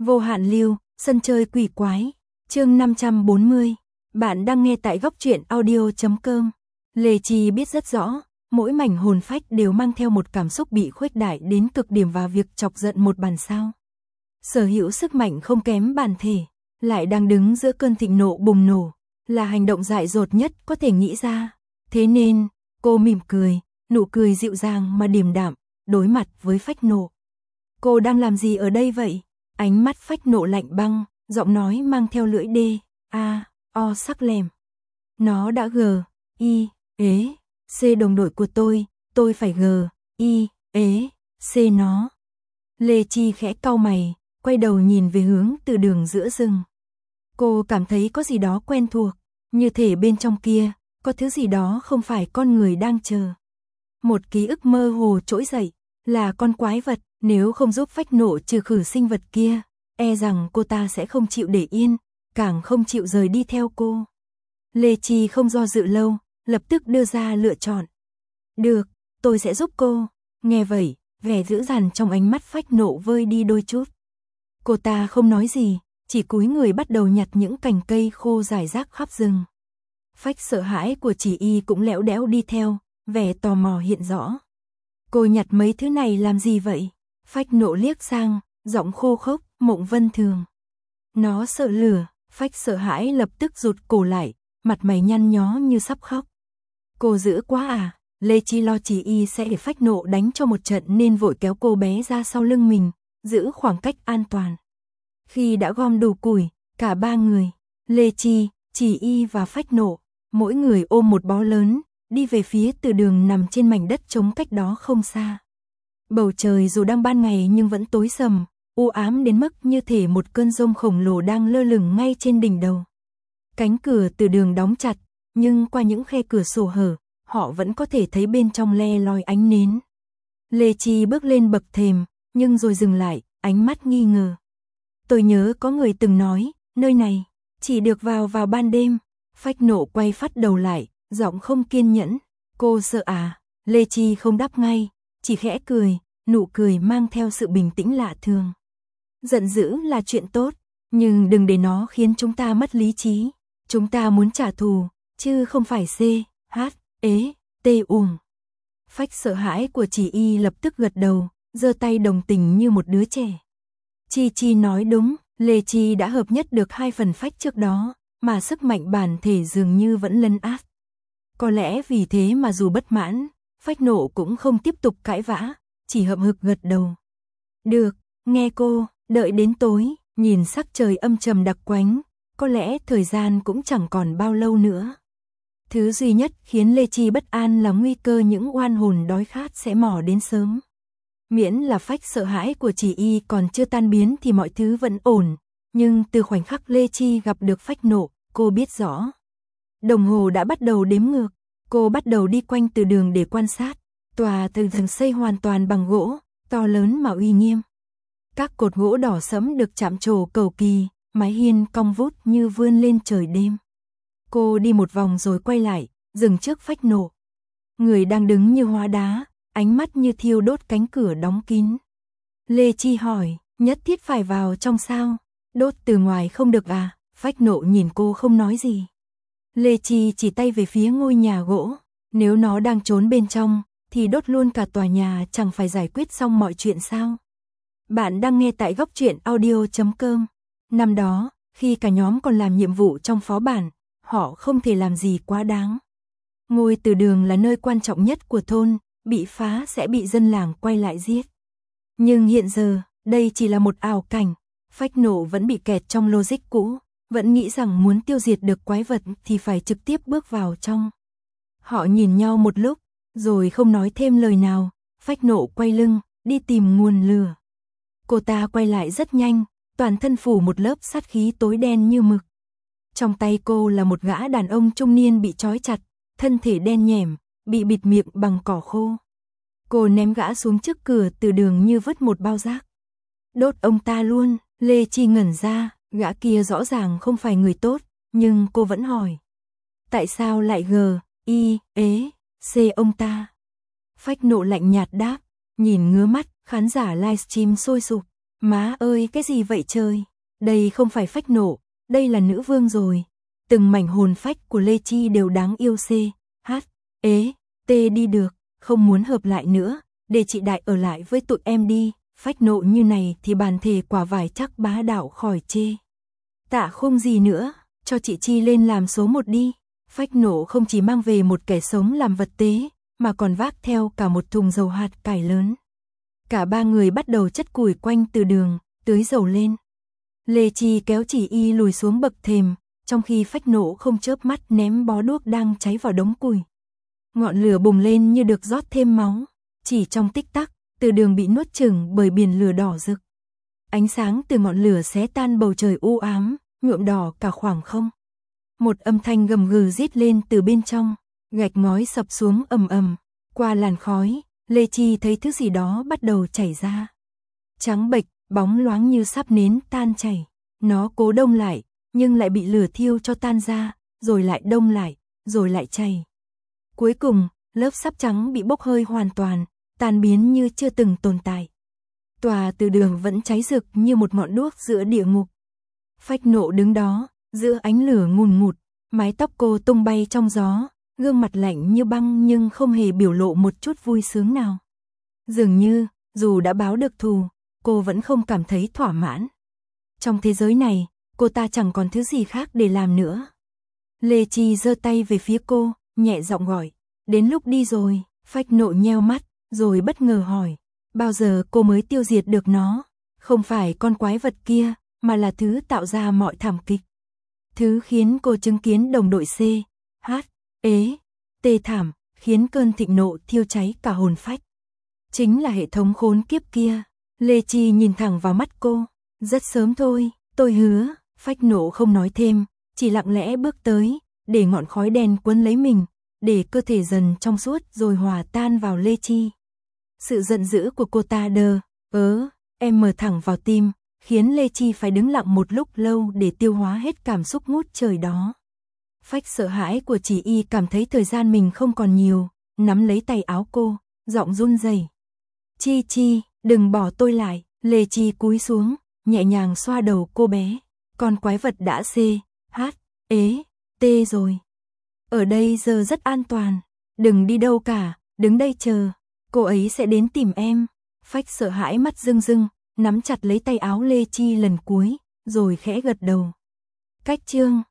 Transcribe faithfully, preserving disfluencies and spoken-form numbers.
Vô hạn lưu, sân chơi quỷ quái, chương năm trăm bốn mươi. Bạn đang nghe tại góc truyện audio chấm com. Lê Chi biết rất rõ, mỗi mảnh hồn phách đều mang theo một cảm xúc bị khuếch đại đến cực điểm và việc chọc giận một bản sao. Sở hữu sức mạnh không kém bản thể, lại đang đứng giữa cơn thịnh nộ bùng nổ, là hành động dại dột nhất có thể nghĩ ra. Thế nên, cô mỉm cười, nụ cười dịu dàng mà điềm đạm, đối mặt với phách nộ. Cô đang làm gì ở đây vậy? Ánh mắt phách nộ lạnh băng, giọng nói mang theo lưỡi đê, a, o sắc lẻm. Nó đã gờ, y, ế, c đồng đội của tôi, tôi phải gờ, y, ế, c nó. Lê Chi khẽ cau mày, quay đầu nhìn về hướng từ đường giữa rừng. Cô cảm thấy có gì đó quen thuộc, như thể bên trong kia, có thứ gì đó không phải con người đang chờ. Một ký ức mơ hồ trỗi dậy, là con quái vật, nếu không giúp phách nộ trừ khử sinh vật kia, e rằng cô ta sẽ không chịu để yên, càng không chịu rời đi theo cô. Lê Chi không do dự lâu, lập tức đưa ra lựa chọn. Được, tôi sẽ giúp cô. Nghe vậy, vẻ dữ dằn trong ánh mắt phách nộ vơi đi đôi chút. Cô ta không nói gì, chỉ cúi người bắt đầu nhặt những cành cây khô rải rác khắp rừng. Phách sợ hãi của chỉ y cũng lẽo đẽo đi theo, vẻ tò mò hiện rõ. Cô nhặt mấy thứ này làm gì vậy? Phách nộ liếc sang, giọng khô khốc, Mộng Vân Thường. Nó sợ lửa, phách sợ hãi lập tức rụt cổ lại, mặt mày nhăn nhó như sắp khóc. Cô dữ quá à? Lê Chi lo chỉ y sẽ để phách nộ đánh cho một trận nên vội kéo cô bé ra sau lưng mình, giữ khoảng cách an toàn. Khi đã gom đủ củi, cả ba người, Lê Chi, chỉ y và phách nộ, mỗi người ôm một bó lớn, đi về phía từ đường nằm trên mảnh đất trống cách đó không xa. Bầu trời dù đang ban ngày nhưng vẫn tối sầm, u ám đến mức như thể một cơn giông khổng lồ đang lơ lửng ngay trên đỉnh đầu. Cánh cửa từ đường đóng chặt, nhưng qua những khe cửa sổ hở, họ vẫn có thể thấy bên trong le lói ánh nến. Lê Chi bước lên bậc thềm, nhưng rồi dừng lại, ánh mắt nghi ngờ. Tôi nhớ có người từng nói, nơi này, chỉ được vào vào ban đêm. Phách nộ quay phát đầu lại, giọng không kiên nhẫn. Cô sợ à? Lê Chi không đáp ngay, chỉ khẽ cười, nụ cười mang theo sự bình tĩnh lạ thường. Giận dữ là chuyện tốt, nhưng đừng để nó khiến chúng ta mất lý trí. Chúng ta muốn trả thù, chứ không phải c, h, ế, t uổng. Phách sợ hãi của chỉ y lập tức gật đầu, giơ tay đồng tình như một đứa trẻ. Chi Chi nói đúng, Lê Chi đã hợp nhất được hai phần phách trước đó, mà sức mạnh bản thể dường như vẫn lấn át. Có lẽ vì thế mà dù bất mãn, phách nộ cũng không tiếp tục cãi vã, chỉ hậm hực gật đầu. Được, nghe cô, đợi đến tối, nhìn sắc trời âm trầm đặc quánh, có lẽ thời gian cũng chẳng còn bao lâu nữa. Thứ duy nhất khiến Lê Chi bất an là nguy cơ những oan hồn đói khát sẽ mò đến sớm. Miễn là phách sợ hãi của chỉ y còn chưa tan biến thì mọi thứ vẫn ổn, nhưng từ khoảnh khắc Lê Chi gặp được phách nộ, cô biết rõ. Đồng hồ đã bắt đầu đếm ngược, cô bắt đầu đi quanh từ đường để quan sát. Tòa từ rừng xây hoàn toàn bằng gỗ, to lớn mà uy nghiêm. Các cột gỗ đỏ sẫm được chạm trổ cầu kỳ, mái hiên cong vút như vươn lên trời đêm. Cô đi một vòng rồi quay lại, dừng trước phách nộ. Người đang đứng như hóa đá, ánh mắt như thiêu đốt cánh cửa đóng kín. Lê Chi hỏi, nhất thiết phải vào trong sao? Đốt từ ngoài không được à? Phách nộ nhìn cô không nói gì. Lê Chi chỉ tay về phía ngôi nhà gỗ. Nếu nó đang trốn bên trong, thì đốt luôn cả tòa nhà chẳng phải giải quyết xong mọi chuyện sao? Bạn đang nghe tại góc truyện audio chấm com. Năm đó, khi cả nhóm còn làm nhiệm vụ trong phó bản, họ không thể làm gì quá đáng. Ngôi từ đường là nơi quan trọng nhất của thôn, bị phá sẽ bị dân làng quay lại giết. Nhưng hiện giờ, đây chỉ là một ảo cảnh. Phách nộ vẫn bị kẹt trong logic cũ, vẫn nghĩ rằng muốn tiêu diệt được quái vật thì phải trực tiếp bước vào trong. Họ nhìn nhau một lúc, rồi không nói thêm lời nào, phách nộ quay lưng, đi tìm nguồn lửa. Cô ta quay lại rất nhanh, toàn thân phủ một lớp sát khí tối đen như mực. Trong tay cô là một gã đàn ông trung niên bị trói chặt, thân thể đen nhẻm, bị bịt miệng bằng cỏ khô. Cô ném gã xuống trước cửa từ đường như vứt một bao rác. Đốt ông ta luôn. Lê Chi ngẩn ra, gã kia rõ ràng không phải người tốt, nhưng cô vẫn hỏi. Tại sao lại gờ, y, ế, c ông ta? Phách nộ lạnh nhạt đáp, nhìn ngứa mắt, khán giả livestream sôi sục. Má ơi, cái gì vậy trời? Đây không phải phách nộ, đây là nữ vương rồi. Từng mảnh hồn phách của Lê Chi đều đáng yêu c, h, ế, t đi được, không muốn hợp lại nữa, để chị Đại ở lại với tụi em đi, phách nộ như này thì bàn thề quả vải chắc bá đạo khỏi chê. Tạ không gì nữa, cho chị Chi lên làm số một đi. Phách nộ không chỉ mang về một kẻ sống làm vật tế, mà còn vác theo cả một thùng dầu hạt cải lớn. Cả ba người bắt đầu chất củi quanh từ đường, tưới dầu lên. Lê Chi kéo chỉ y lùi xuống bậc thềm, trong khi phách nộ không chớp mắt ném bó đuốc đang cháy vào đống củi. Ngọn lửa bùng lên như được rót thêm máu, chỉ trong tích tắc, từ đường bị nuốt chửng bởi biển lửa đỏ rực. Ánh sáng từ ngọn lửa xé tan bầu trời u ám, nhuộm đỏ cả khoảng không. Một âm thanh gầm gừ rít lên từ bên trong, gạch ngói sập xuống ầm ầm, qua làn khói, Lê Chi thấy thứ gì đó bắt đầu chảy ra. Trắng bệch, bóng loáng như sắp nến tan chảy, nó cố đông lại, nhưng lại bị lửa thiêu cho tan ra, rồi lại đông lại, rồi lại chảy. Cuối cùng, lớp sáp trắng bị bốc hơi hoàn toàn, tan biến như chưa từng tồn tại. Tòa từ đường vẫn cháy rực như một ngọn đuốc giữa địa ngục. Phách nộ đứng đó, giữa ánh lửa ngùn ngụt, mái tóc cô tung bay trong gió, gương mặt lạnh như băng nhưng không hề biểu lộ một chút vui sướng nào. Dường như, dù đã báo được thù, cô vẫn không cảm thấy thỏa mãn. Trong thế giới này, cô ta chẳng còn thứ gì khác để làm nữa. Lê Chi giơ tay về phía cô, nhẹ giọng gọi, đến lúc đi rồi. Phách nộ nheo mắt, rồi bất ngờ hỏi, bao giờ cô mới tiêu diệt được nó? Không phải con quái vật kia, mà là thứ tạo ra mọi thảm kịch. Thứ khiến cô chứng kiến đồng đội C, H, ế, tê thảm, khiến cơn thịnh nộ thiêu cháy cả hồn phách. Chính là hệ thống khốn kiếp kia. Lê Chi nhìn thẳng vào mắt cô, rất sớm thôi, tôi hứa. Phách nộ không nói thêm, chỉ lặng lẽ bước tới, để ngọn khói đen quấn lấy mình, để cơ thể dần trong suốt rồi hòa tan vào Lê Chi. Sự giận dữ của cô ta đờ, ớ, em mờ thẳng vào tim, khiến Lê Chi phải đứng lặng một lúc lâu để tiêu hóa hết cảm xúc ngút trời đó. Phách sợ hãi của chỉ y cảm thấy thời gian mình không còn nhiều, nắm lấy tay áo cô, giọng run rẩy. Chi Chi, đừng bỏ tôi lại. Lê Chi cúi xuống, nhẹ nhàng xoa đầu cô bé. Con quái vật đã C, H, ế, T rồi. Ở đây giờ rất an toàn, đừng đi đâu cả, đứng đây chờ, cô ấy sẽ đến tìm em. Phách sợ hãi mắt rưng rưng, nắm chặt lấy tay áo Lê Chi lần cuối, rồi khẽ gật đầu. Cách chương